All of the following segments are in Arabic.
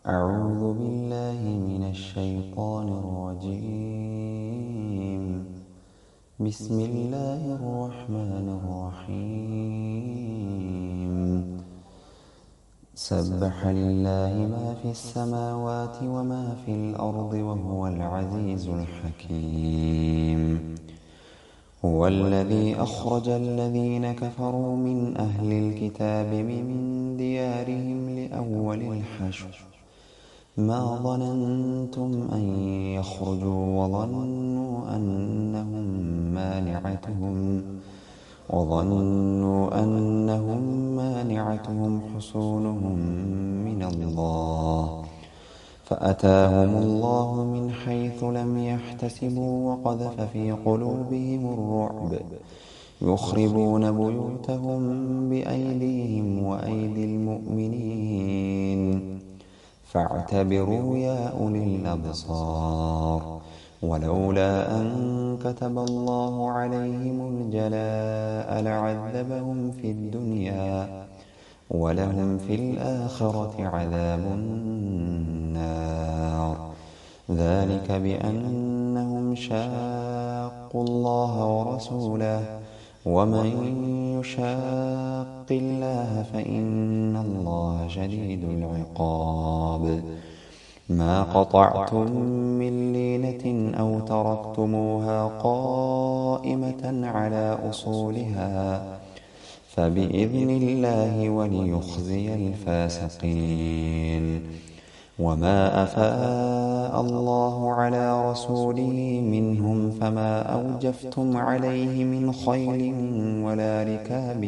أعوذ بالله من الشيطان الرجيم. بسم الله الرحمن الرحيم. سبح لله ما في السماوات وما في الأرض وهو العزيز الحكيم. هو الذي أخرج الذين كفروا من أهل الكتاب من ديارهم لأول الحشر ما ظننتم أن يخرجوا وظنوا أنهم مانعتهم حصونهم من الله فأتاهم الله من حيث لم يحتسبوا وقذف في قلوبهم الرعب يخربون بيوتهم بأيديهم وأيدي المؤمنين فاعتبروا يا أولي الأبصار. ولولا أن كتب الله عليهم الجلاء لعذبهم في الدنيا ولهم في الآخرة عذاب النار. ذلك بأنهم شاقوا الله ورسوله ومن يشاق الله فإن الله شديد العقاب. ما قطعتم من لينة أو تركتموها قائمة على أصولها فبإذن الله وليخزي الفاسقين. وما أفاء الله على رسوله منهم فما أوجفتم عليه من خيل ولا ركاب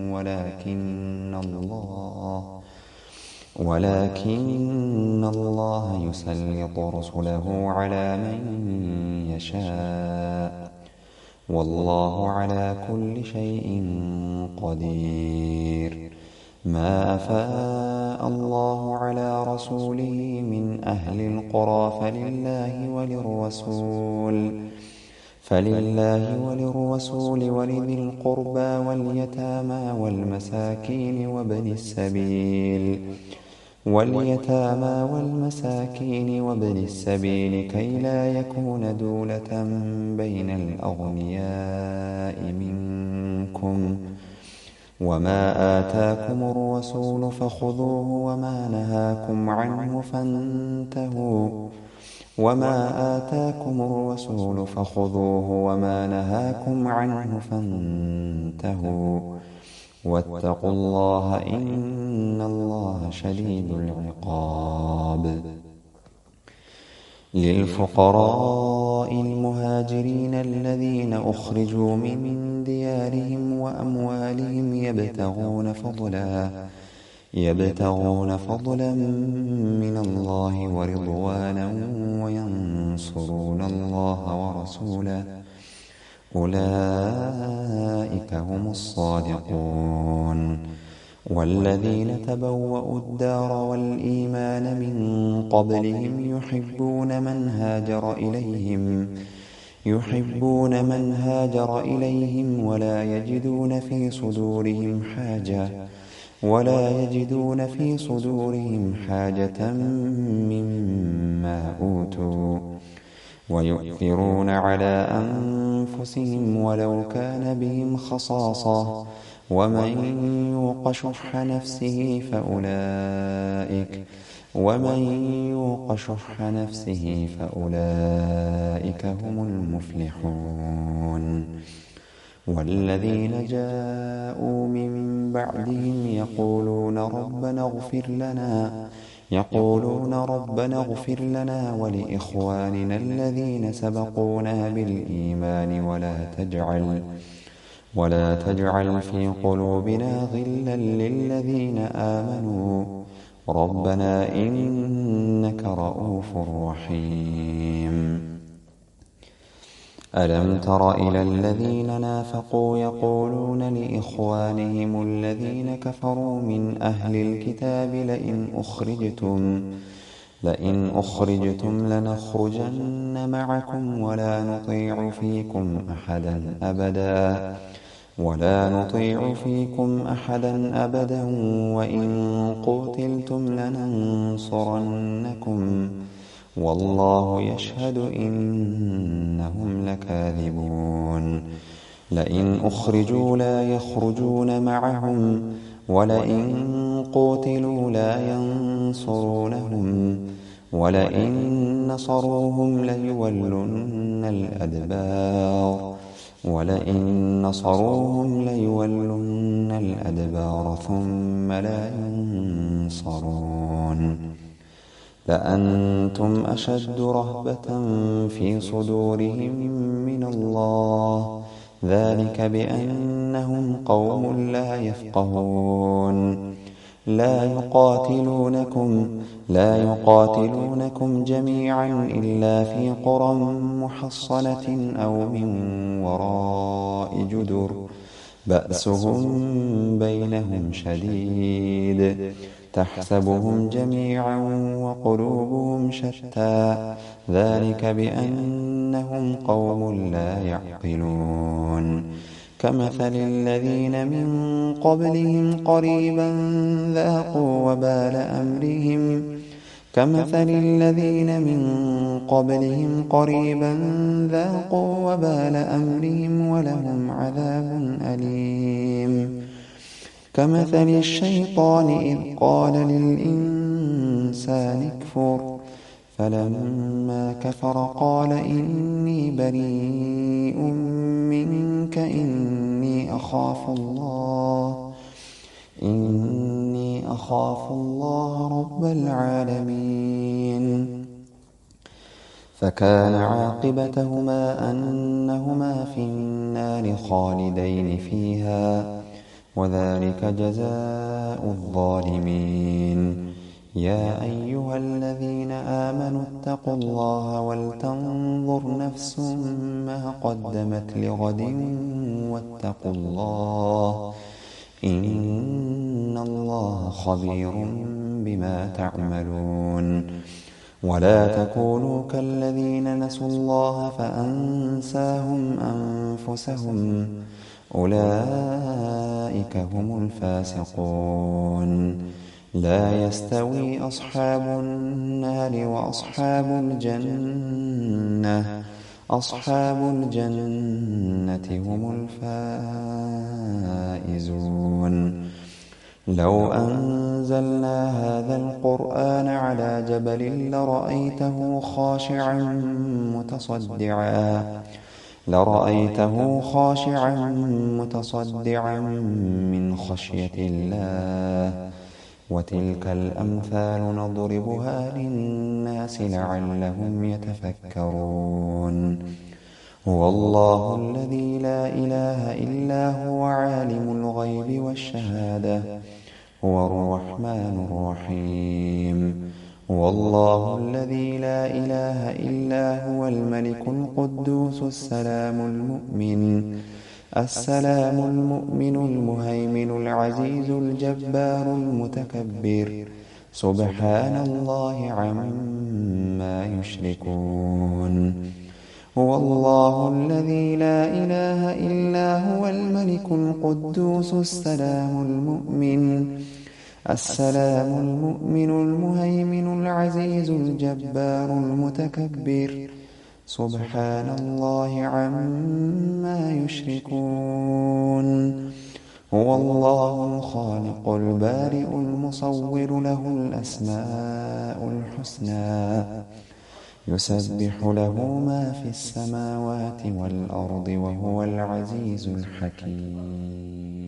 ولكن الله يسلط رسله على من يشاء والله على كل شيء قدير. ما أفاء الله على رسوله من أهل القرى فلله وللرسول ولذي القربى واليتامى والمساكين وابن السبيل كي لا يكون دولة بين الأغنياء منكم. وما آتاكم الرسول فخذوه وما نهاكم عنه فانتهوا واتقوا الله إن الله شديد العقاب. للفقراء المهاجرين الذين أخرجوا من ديارهم وأموالهم يبتغون فضلا من الله ورضوانا وينصرون الله ورسوله أولئك هم الصادقون. والذين تبوأوا الدار والإيمان من قبلهم يحبون من هاجر إليهم ولا يجدون في صدورهم حاجة مما أوتوا ويؤثرون على أنفسهم ولو كان بهم خصاصة ومن يوق شح نفسه فأولئك هم المفلحون. والذين جاءوا من بعدهم يقولون ربنا اغفر لنا ولإخواننا الذين سبقونا بالإيمان ولا تجعل في قلوبنا غلا للذين آمنوا ربنا إنك رؤوف رحيم. ألم تر إلى الذين نافقوا يقولون لإخوانهم الذين كفروا من أهل الكتاب لئن أخرجتم لنخرجن معكم ولا نطيع فيكم أحدا أبدا ولا نطيع فيكم أحدا أبدا وإن قتلتم لننصرنكم والله يشهد إنهم لكاذبون لئن أخرجوا لا يخرجون معهم ولئن قتلوا لا ينصرونهم ولئن نصروهم ليولن الأدبار ثم لا ينصرون لأنتم أشد رهبة في صدورهم من الله ذلك بأنهم قوم لا يفقهون لا يقاتلونكم جميعا إلا في قرى محصنة أو من وراء جدر بأسهم بينهم شديد تحسبهم جميعا وقلوبهم شتى ذلك بأنهم قوم لا يعقلون كمثل الذين من قبلهم قريبا ذاقوا وبال أمرهم ولهم عذاب أليم كمثل الشيطان إذ قال للإنسان اكفر فلما كفر قال إني بريء منك إني أخاف الله رب العالمين فكان عاقبتهما أنهما في النار خالدين فيها وذلك جزاء الظالمين يا أيها الذين آمنوا اتقوا الله ولتنظر نفس ما قدمت لغد واتقوا الله إن الله خبير بما تعملون ولا تكونوا كالذين نسوا الله فأنساهم أنفسهم أولئك هم الفاسقون لا يستوي أصحاب النار وأصحاب الجنة هم الفائزون لو أنزلنا هذا القرآن على جبل لرأيته خاشعا متصدعا من خشية الله وتلك الأمثال نضربها للناس لعلهم يتفكرون هو الله الذي لا إله إلا هو عالم الغيب والشهادة هو الرحمن الرحيم هو الله الذي لا إله إلا هو الملك القدوس السلام المؤمن المهيمن العزيز الجبار المتكبر سبحان الله عما يشركون هو الله الذي لا إله إلا هو الملك القدوس السلام المؤمن المهيمن العزيز الجبار المتكبر سبحان الله عما يشركون هو الله الخالق البارئ المصور له الأسماء الحسنى يسبح له ما في السماوات والأرض وهو العزيز الحكيم